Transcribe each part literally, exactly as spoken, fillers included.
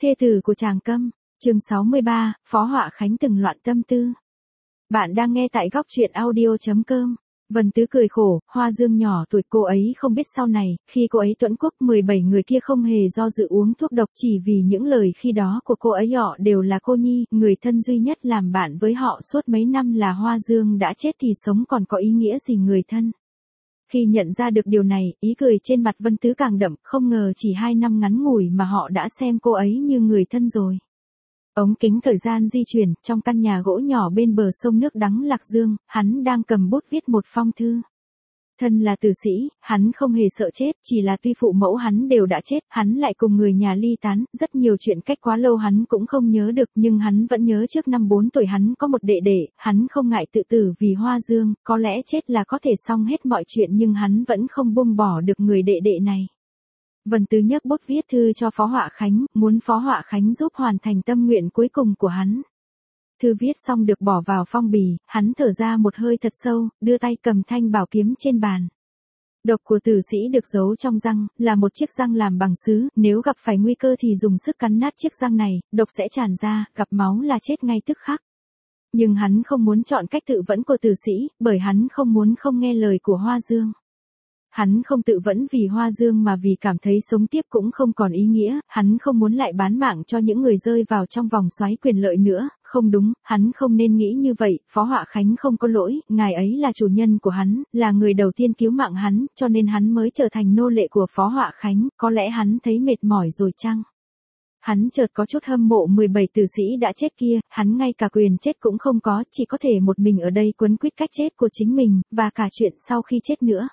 Thê tử của Tràng Câm, chương sáu mươi ba, Phó Họa Khánh từng loạn tâm tư. Bạn đang nghe tại góc truyện audio chấm com. Vân Tứ cười khổ, Hoa Dương nhỏ tuổi cô ấy không biết sau này, khi cô ấy tuẫn quốc mười bảy người kia không hề do dự uống thuốc độc chỉ vì những lời khi đó của cô ấy họ đều là cô nhi, người thân duy nhất làm bạn với họ suốt mấy năm là Hoa Dương đã chết thì sống còn có ý nghĩa gì người thân. Khi nhận ra được điều này, ý cười trên mặt Vân Tứ càng đậm, không ngờ chỉ hai năm ngắn ngủi mà họ đã xem cô ấy như người thân rồi. Ống kính thời gian di chuyển, trong căn nhà gỗ nhỏ bên bờ sông nước đắng Lạc Dương, hắn đang cầm bút viết một phong thư. Thân là tử sĩ, hắn không hề sợ chết, chỉ là tuy phụ mẫu hắn đều đã chết, hắn lại cùng người nhà ly tán, rất nhiều chuyện cách quá lâu hắn cũng không nhớ được, nhưng hắn vẫn nhớ trước năm bốn tuổi hắn có một đệ đệ, hắn không ngại tự tử vì Hoa Dương, có lẽ chết là có thể xong hết mọi chuyện nhưng hắn vẫn không buông bỏ được người đệ đệ này. Vân Tứ nhấc bút viết thư cho Phó Họa Khánh, muốn Phó Họa Khánh giúp hoàn thành tâm nguyện cuối cùng của hắn. Thư viết xong được bỏ vào phong bì, hắn thở ra một hơi thật sâu, đưa tay cầm thanh bảo kiếm trên bàn. Độc của tử sĩ được giấu trong răng, là một chiếc răng làm bằng sứ, nếu gặp phải nguy cơ thì dùng sức cắn nát chiếc răng này, độc sẽ tràn ra, gặp máu là chết ngay tức khắc. Nhưng hắn không muốn chọn cách tự vẫn của tử sĩ, bởi hắn không muốn không nghe lời của Hoa Dương. Hắn không tự vẫn vì Hoa Dương mà vì cảm thấy sống tiếp cũng không còn ý nghĩa, hắn không muốn lại bán mạng cho những người rơi vào trong vòng xoáy quyền lợi nữa, không đúng, hắn không nên nghĩ như vậy, Phó Họa Khánh không có lỗi, ngài ấy là chủ nhân của hắn, là người đầu tiên cứu mạng hắn, cho nên hắn mới trở thành nô lệ của Phó Họa Khánh, có lẽ hắn thấy mệt mỏi rồi chăng? Hắn chợt có chút hâm mộ mười bảy tử sĩ đã chết kia, hắn ngay cả quyền chết cũng không có, chỉ có thể một mình ở đây quấn quýt cách chết của chính mình, và cả chuyện sau khi chết nữa.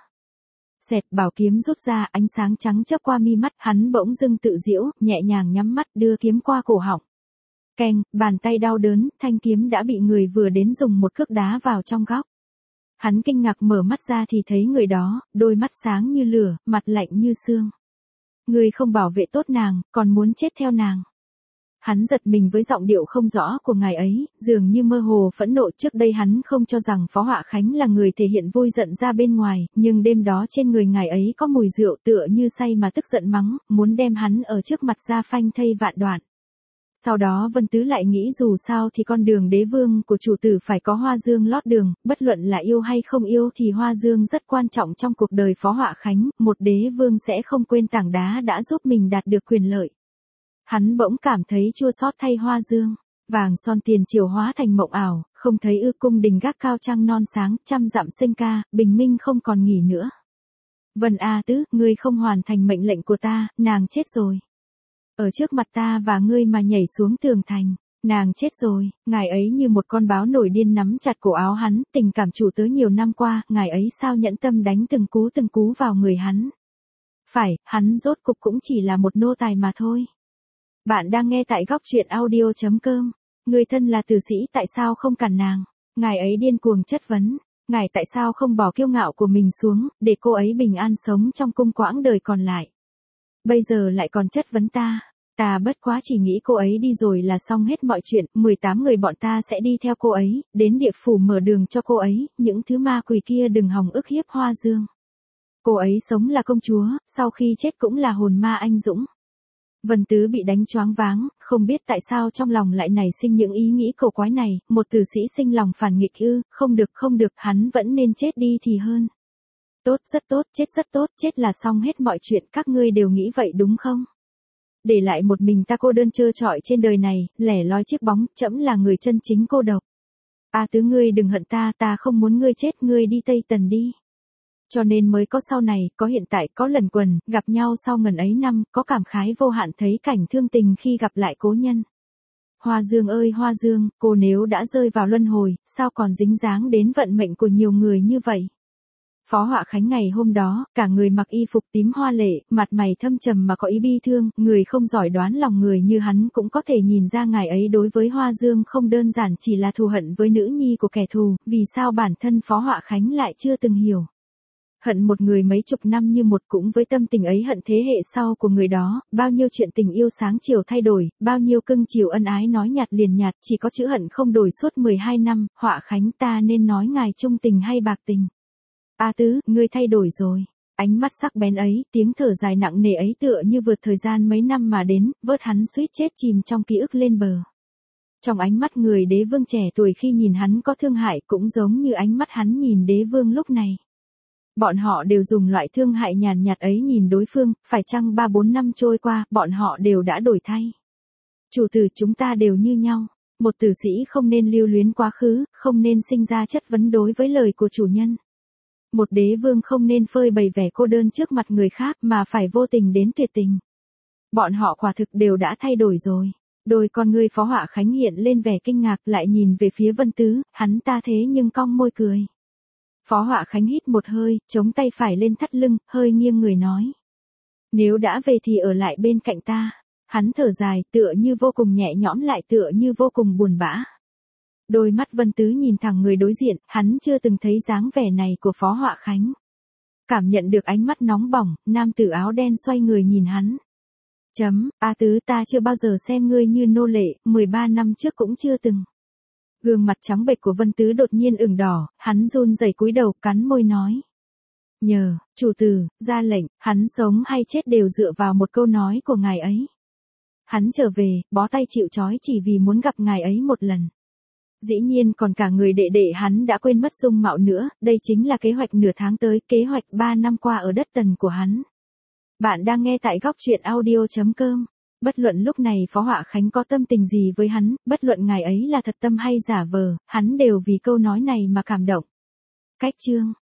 Xẹt bảo kiếm rút ra, ánh sáng trắng chớp qua mi mắt, hắn bỗng dưng tự giễu, nhẹ nhàng nhắm mắt đưa kiếm qua cổ họng. Keng, bàn tay đau đớn, thanh kiếm đã bị người vừa đến dùng một cước đá vào trong góc. Hắn kinh ngạc mở mắt ra thì thấy người đó, đôi mắt sáng như lửa, mặt lạnh như xương. Người không bảo vệ tốt nàng, còn muốn chết theo nàng. Hắn giật mình với giọng điệu không rõ của ngài ấy, dường như mơ hồ phẫn nộ. Trước đây hắn không cho rằng Phó Họa Khánh là người thể hiện vui giận ra bên ngoài, nhưng đêm đó trên người ngài ấy có mùi rượu tựa như say mà tức giận mắng, muốn đem hắn ở trước mặt ra phanh thây vạn đoạn. Sau đó Vân Tứ lại nghĩ dù sao thì con đường đế vương của chủ tử phải có Hoa Dương lót đường, bất luận là yêu hay không yêu thì Hoa Dương rất quan trọng trong cuộc đời Phó Họa Khánh, một đế vương sẽ không quên tảng đá đã giúp mình đạt được quyền lợi. Hắn bỗng cảm thấy chua xót thay Hoa Dương, vàng son tiền triều hóa thành mộng ảo, không thấy ư cung đình gác cao trăng non sáng, trăm dặm sinh ca, bình minh không còn nghỉ nữa. Vân A Tứ, ngươi không hoàn thành mệnh lệnh của ta, nàng chết rồi. Ở trước mặt ta và ngươi mà nhảy xuống tường thành, nàng chết rồi, ngài ấy như một con báo nổi điên nắm chặt cổ áo hắn, tình cảm chủ tớ nhiều năm qua, ngài ấy sao nhẫn tâm đánh từng cú từng cú vào người hắn. Phải, hắn rốt cục cũng chỉ là một nô tài mà thôi. Bạn đang nghe tại góc truyện audio chấm com. Người thân là tử sĩ tại sao không cản nàng? Ngài ấy điên cuồng chất vấn. Ngài tại sao không bỏ kiêu ngạo của mình xuống, để cô ấy bình an sống trong cung quãng đời còn lại? Bây giờ lại còn chất vấn ta. Ta bất quá chỉ nghĩ cô ấy đi rồi là xong hết mọi chuyện, mười tám người bọn ta sẽ đi theo cô ấy, đến địa phủ mở đường cho cô ấy, những thứ ma quỷ kia đừng hòng ức hiếp Hoa Dương. Cô ấy sống là công chúa, sau khi chết cũng là hồn ma anh dũng. Vân Tứ bị đánh choáng váng, không biết tại sao trong lòng lại nảy sinh những ý nghĩ cổ quái này, một tử sĩ sinh lòng phản nghịch ư, không được không được, hắn vẫn nên chết đi thì hơn. Tốt, rất tốt, chết rất tốt, chết là xong hết mọi chuyện, các ngươi đều nghĩ vậy đúng không? Để lại một mình ta cô đơn trơ trọi trên đời này, lẻ loi chiếc bóng, trẫm là người chân chính cô độc. A Tứ ngươi đừng hận ta, ta không muốn ngươi chết, ngươi đi Tây Tần đi. Cho nên mới có sau này, có hiện tại, có lần quần, gặp nhau sau ngần ấy năm, có cảm khái vô hạn thấy cảnh thương tình khi gặp lại cố nhân. Hoa Dương ơi Hoa Dương, cô nếu đã rơi vào luân hồi, sao còn dính dáng đến vận mệnh của nhiều người như vậy? Phó Họa Khánh ngày hôm đó, cả người mặc y phục tím hoa lệ, mặt mày thâm trầm mà có ý bi thương, người không giỏi đoán lòng người như hắn cũng có thể nhìn ra ngài ấy đối với Hoa Dương không đơn giản chỉ là thù hận với nữ nhi của kẻ thù, vì sao bản thân Phó Họa Khánh lại chưa từng hiểu. Hận một người mấy chục năm như một cũng với tâm tình ấy hận thế hệ sau của người đó, bao nhiêu chuyện tình yêu sáng chiều thay đổi, bao nhiêu cưng chiều ân ái nói nhạt liền nhạt, chỉ có chữ hận không đổi suốt mười hai năm, Họa Khánh ta nên nói ngài trung tình hay bạc tình. A Tứ, ngươi thay đổi rồi. Ánh mắt sắc bén ấy, tiếng thở dài nặng nề ấy tựa như vượt thời gian mấy năm mà đến, vớt hắn suýt chết chìm trong ký ức lên bờ. Trong ánh mắt người đế vương trẻ tuổi khi nhìn hắn có thương hại cũng giống như ánh mắt hắn nhìn đế vương lúc này. Bọn họ đều dùng loại thương hại nhàn nhạt ấy nhìn đối phương, phải chăng ba bốn năm trôi qua, bọn họ đều đã đổi thay. Chủ tử, chúng ta đều như nhau. Một tử sĩ không nên lưu luyến quá khứ, không nên sinh ra chất vấn đối với lời của chủ nhân. Một đế vương không nên phơi bày vẻ cô đơn trước mặt người khác mà phải vô tình đến tuyệt tình. Bọn họ quả thực đều đã thay đổi rồi. Đôi con ngươi Phó Họa Khánh hiện lên vẻ kinh ngạc, lại nhìn về phía Vân Tứ, hắn ta thế nhưng cong môi cười. Phó Họa Khánh hít một hơi, chống tay phải lên thắt lưng, hơi nghiêng người nói. Nếu đã về thì ở lại bên cạnh ta. Hắn thở dài, tựa như vô cùng nhẹ nhõm lại tựa như vô cùng buồn bã. Đôi mắt Vân Tứ nhìn thẳng người đối diện, hắn chưa từng thấy dáng vẻ này của Phó Họa Khánh. Cảm nhận được ánh mắt nóng bỏng, nam tử áo đen xoay người nhìn hắn. Chấm, A Tứ, ta chưa bao giờ xem ngươi như nô lệ, mười ba năm trước cũng chưa từng. Gương mặt trắng bệch của Vân Tứ đột nhiên ửng đỏ, hắn run rẩy cúi đầu, cắn môi nói. Nhờ, chủ tử, ra lệnh, hắn sống hay chết đều dựa vào một câu nói của ngài ấy. Hắn trở về, bó tay chịu trói chỉ vì muốn gặp ngài ấy một lần. Dĩ nhiên còn cả người đệ đệ hắn đã quên mất dung mạo nữa, đây chính là kế hoạch nửa tháng tới, kế hoạch ba năm qua ở đất Tần của hắn. Bạn đang nghe tại góc truyện audio chấm com. Bất luận lúc này Phó Họa Khánh có tâm tình gì với hắn, bất luận ngài ấy là thật tâm hay giả vờ, hắn đều vì câu nói này mà cảm động. Cách chương